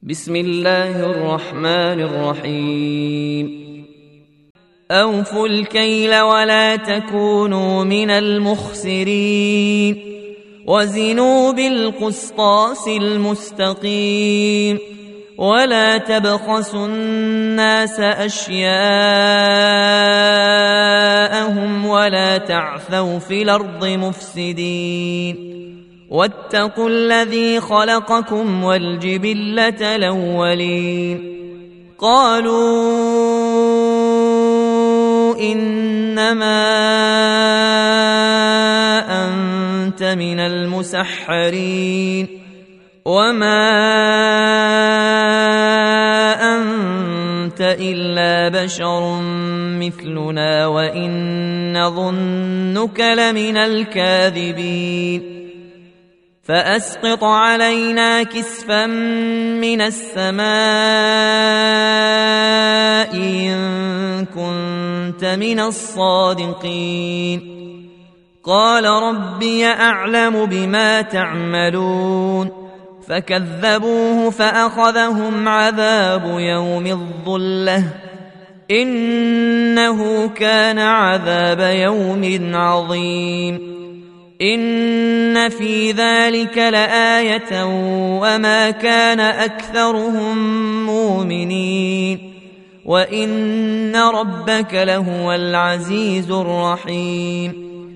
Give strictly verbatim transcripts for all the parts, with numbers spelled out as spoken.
بسم الله الرحمن الرحيم أوفوا الكيل ولا تكونوا من المخسرين وزنوا بالقسطاس المستقيم ولا تبخسوا الناس أشياءهم ولا تعثوا في الأرض مفسدين واتقوا الذي خلقكم والجبلة الأولين قالوا إنما أنت من المسحرين وما أنت إلا بشر مثلنا وإن نظنك لمن الكاذبين فأسقط علينا كسفا من السماء إن كنت من الصادقين قال ربي أعلم بما تعملون فكذبوه فأخذهم عذاب يوم الظلة إنه كان عذاب يوم عظيم إن في ذلك لآية وما كان أكثرهم مؤمنين وإن ربك لهو العزيز الرحيم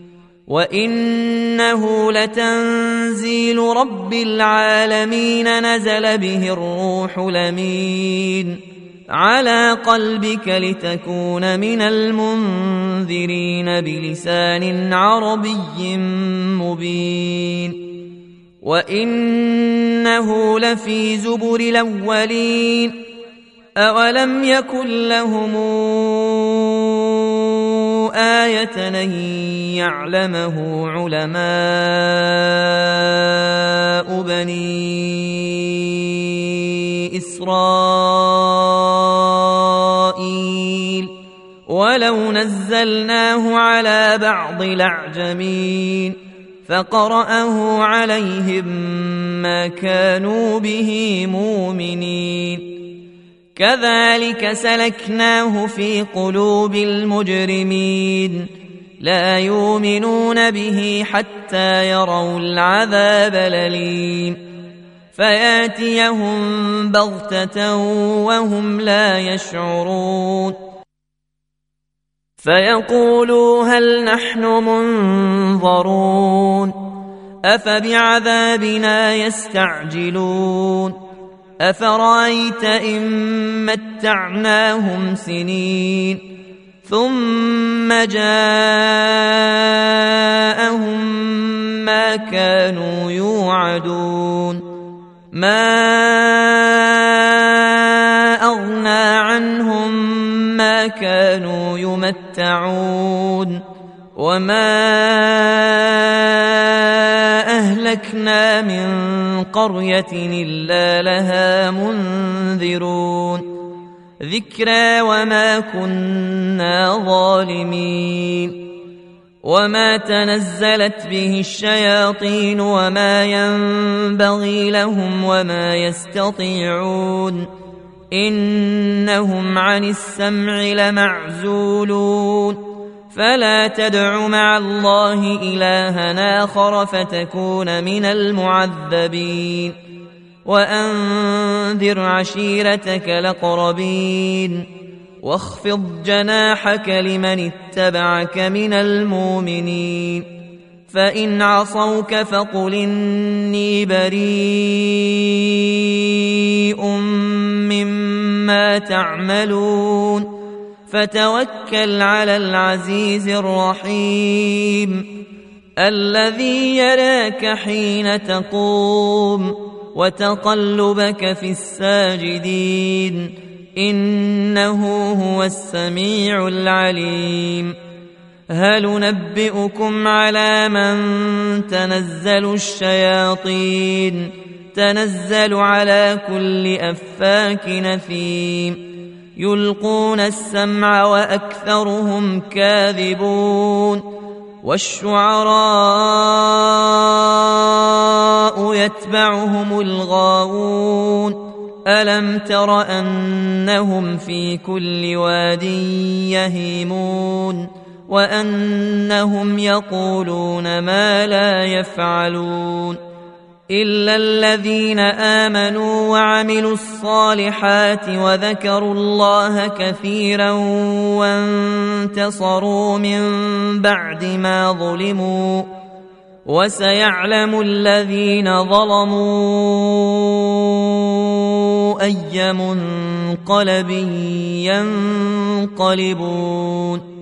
وإنه لتنزيل رب العالمين نزل به الروح الأمين على قلبك لتكون من المنذرين بلسان عربي مبين وإنه لفي زبر الأولين أولم يكن لهم آية أن يعلمه علماء بني إسرائيل ولو نزلناه على بعض الأعجمين فقرأه عليهم ما كانوا به مؤمنين كذلك سلكناه في قلوب المجرمين لا يؤمنون به حتى يروا العذاب الأليم فياتيهم بغتة وهم لا يشعرون فيقولوا هل نحن منظرون أفبعذابنا يستعجلون أفرأيت إن متعناهم سنين ثم جاءهم ما كانوا يوعدون ما أغنى عنهم ما كانوا يمتعون وما أهلكنا من قرية إلا لها منذرون ذكرى وما كنا ظالمين وما تنزلت به الشياطين وما ينبغي لهم وما يستطيعون إنهم عن السمع لمعزولون فلا تدع مع الله إلها آخر فتكون من المعذبين وأنذر عشيرتك الأقربين واخفض جناحك لمن اتبعك من المؤمنين فإن عصوك فقل إني بريء مما تعملون فتوكل على العزيز الرحيم الذي يراك حين تقوم وتقلبك في الساجدين إنه هو السميع العليم هل ننبئكم على من تنزل الشياطين تنزل على كل أفاك نثيم يلقون السمع وأكثرهم كاذبون والشعراء يتبعهم الغاوون ألم تر أنهم في كل واد يهيمون وأنهم يقولون ما لا يفعلون إلا الذين آمنوا وعملوا الصالحات وذكروا الله كثيرا وانتصروا من بعد ما ظلموا وسيعلم الذين ظلموا أي منقلب ينقلبون